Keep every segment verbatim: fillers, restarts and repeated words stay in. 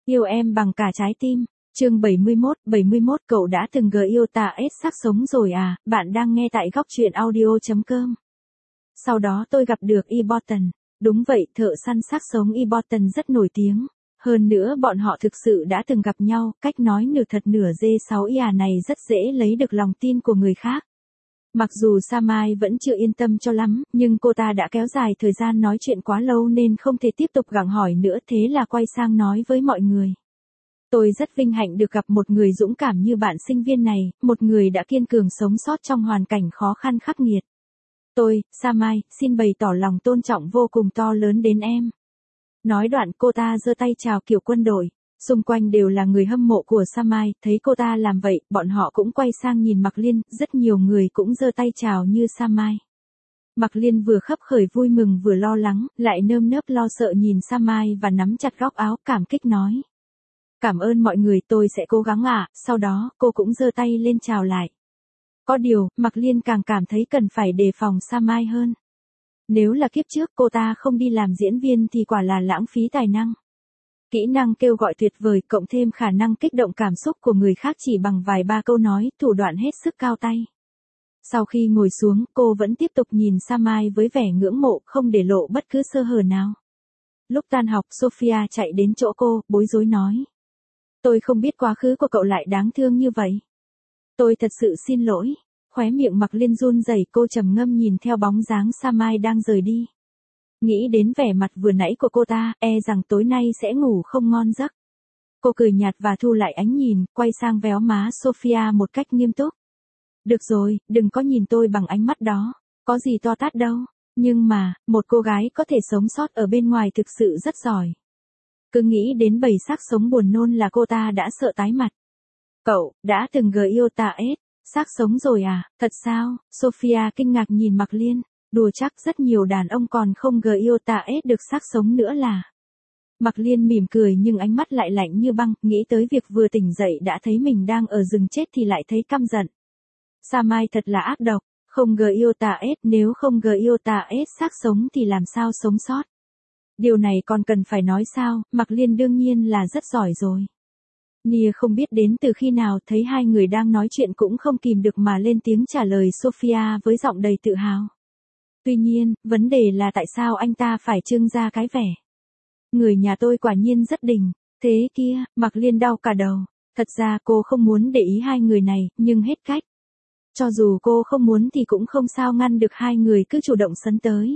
Yêu em bằng cả trái tim. Chương bảy mươi mốt, bảy mươi mốt cậu đã từng gờ yêu ta ết xác sống rồi à, bạn đang nghe tại góc truyện audio chấm com. Sau đó tôi gặp được Ibotan. Đúng vậy, thợ săn xác sống Ibotan rất nổi tiếng. Hơn nữa bọn họ thực sự đã từng gặp nhau, cách nói nửa thật nửa dê sáu ia này rất dễ lấy được lòng tin của người khác. Mặc dù Samai vẫn chưa yên tâm cho lắm, nhưng cô ta đã kéo dài thời gian nói chuyện quá lâu nên không thể tiếp tục gặng hỏi nữa, thế là quay sang nói với mọi người. Tôi rất vinh hạnh được gặp một người dũng cảm như bạn sinh viên này, một người đã kiên cường sống sót trong hoàn cảnh khó khăn khắc nghiệt. Tôi, Samai, xin bày tỏ lòng tôn trọng vô cùng to lớn đến em. Nói đoạn cô ta giơ tay chào kiểu quân đội. Xung quanh đều là người hâm mộ của Samai, thấy cô ta làm vậy, bọn họ cũng quay sang nhìn Mạc Liên, rất nhiều người cũng giơ tay chào như Samai. Mạc Liên vừa khấp khởi vui mừng vừa lo lắng, lại nơm nớp lo sợ nhìn Samai và nắm chặt góc áo, cảm kích nói. Cảm ơn mọi người, tôi sẽ cố gắng ạ. Sau đó, cô cũng giơ tay lên chào lại. Có điều, Mạc Liên càng cảm thấy cần phải đề phòng Samai hơn. Nếu là kiếp trước cô ta không đi làm diễn viên thì quả là lãng phí tài năng. Kỹ năng kêu gọi tuyệt vời cộng thêm khả năng kích động cảm xúc của người khác chỉ bằng vài ba câu nói, thủ đoạn hết sức cao tay. Sau khi ngồi xuống, cô vẫn tiếp tục nhìn Samai với vẻ ngưỡng mộ, không để lộ bất cứ sơ hở nào. Lúc tan học, Sophia chạy đến chỗ cô, bối rối nói. Tôi không biết quá khứ của cậu lại đáng thương như vậy. Tôi thật sự xin lỗi. Khóe miệng Mạc Liên run rẩy, cô trầm ngâm nhìn theo bóng dáng Samai đang rời đi. Nghĩ đến vẻ mặt vừa nãy của cô ta, e rằng tối nay sẽ ngủ không ngon giấc. Cô cười nhạt và thu lại ánh nhìn, quay sang véo má Sophia một cách nghiêm túc. Được rồi, đừng có nhìn tôi bằng ánh mắt đó, có gì to tát đâu. Nhưng mà, một cô gái có thể sống sót ở bên ngoài thực sự rất giỏi. Cứ nghĩ đến bầy xác sống buồn nôn là cô ta đã sợ tái mặt. Cậu, đã từng gờ yêu ta ết, xác sống rồi à, thật sao? Sophia kinh ngạc nhìn Mạc Liên. Đùa chắc rất nhiều đàn ông còn không gờ yêu ta ết được xác sống nữa là. Mạc Liên mỉm cười nhưng ánh mắt lại lạnh như băng, nghĩ tới việc vừa tỉnh dậy đã thấy mình đang ở rừng chết thì lại thấy căm giận. Samai thật là ác độc, không gờ yêu ta ết, nếu không gờ yêu ta ết xác sống thì làm sao sống sót. Điều này còn cần phải nói sao, Mạc Liên đương nhiên là rất giỏi rồi. Nia không biết đến từ khi nào thấy hai người đang nói chuyện cũng không kìm được mà lên tiếng trả lời Sophia với giọng đầy tự hào. Tuy nhiên, vấn đề là tại sao anh ta phải trưng ra cái vẻ. Người nhà tôi quả nhiên rất đỉnh, thế kia, Mạc Liên đau cả đầu. Thật ra cô không muốn để ý hai người này, nhưng hết cách. Cho dù cô không muốn thì cũng không sao ngăn được hai người cứ chủ động sấn tới.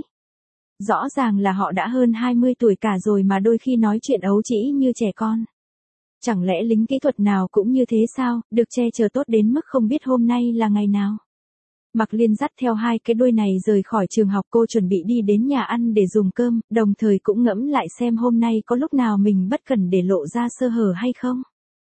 Rõ ràng là họ đã hơn hai mươi tuổi cả rồi mà đôi khi nói chuyện ấu trĩ như trẻ con. Chẳng lẽ lính kỹ thuật nào cũng như thế sao, được che chở tốt đến mức không biết hôm nay là ngày nào. Mạc Liên dắt theo hai cái đuôi này rời khỏi trường học, cô chuẩn bị đi đến nhà ăn để dùng cơm, đồng thời cũng ngẫm lại xem hôm nay có lúc nào mình bất cẩn để lộ ra sơ hở hay không.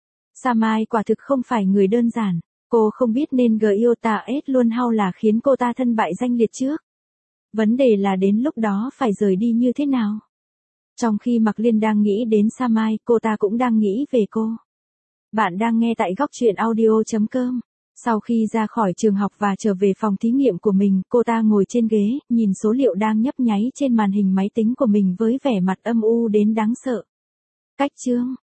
Samai quả thực không phải người đơn giản, cô không biết nên gờ yêu ta ết luôn hay là khiến cô ta thân bại danh liệt trước. Vấn đề là đến lúc đó phải rời đi như thế nào. Trong khi Mạc Liên đang nghĩ đến Samai, cô ta cũng đang nghĩ về cô. Bạn đang nghe tại góc truyện audio chấm com. Sau khi ra khỏi trường học và trở về phòng thí nghiệm của mình, cô ta ngồi trên ghế, nhìn số liệu đang nhấp nháy trên màn hình máy tính của mình với vẻ mặt âm u đến đáng sợ. Cách chương,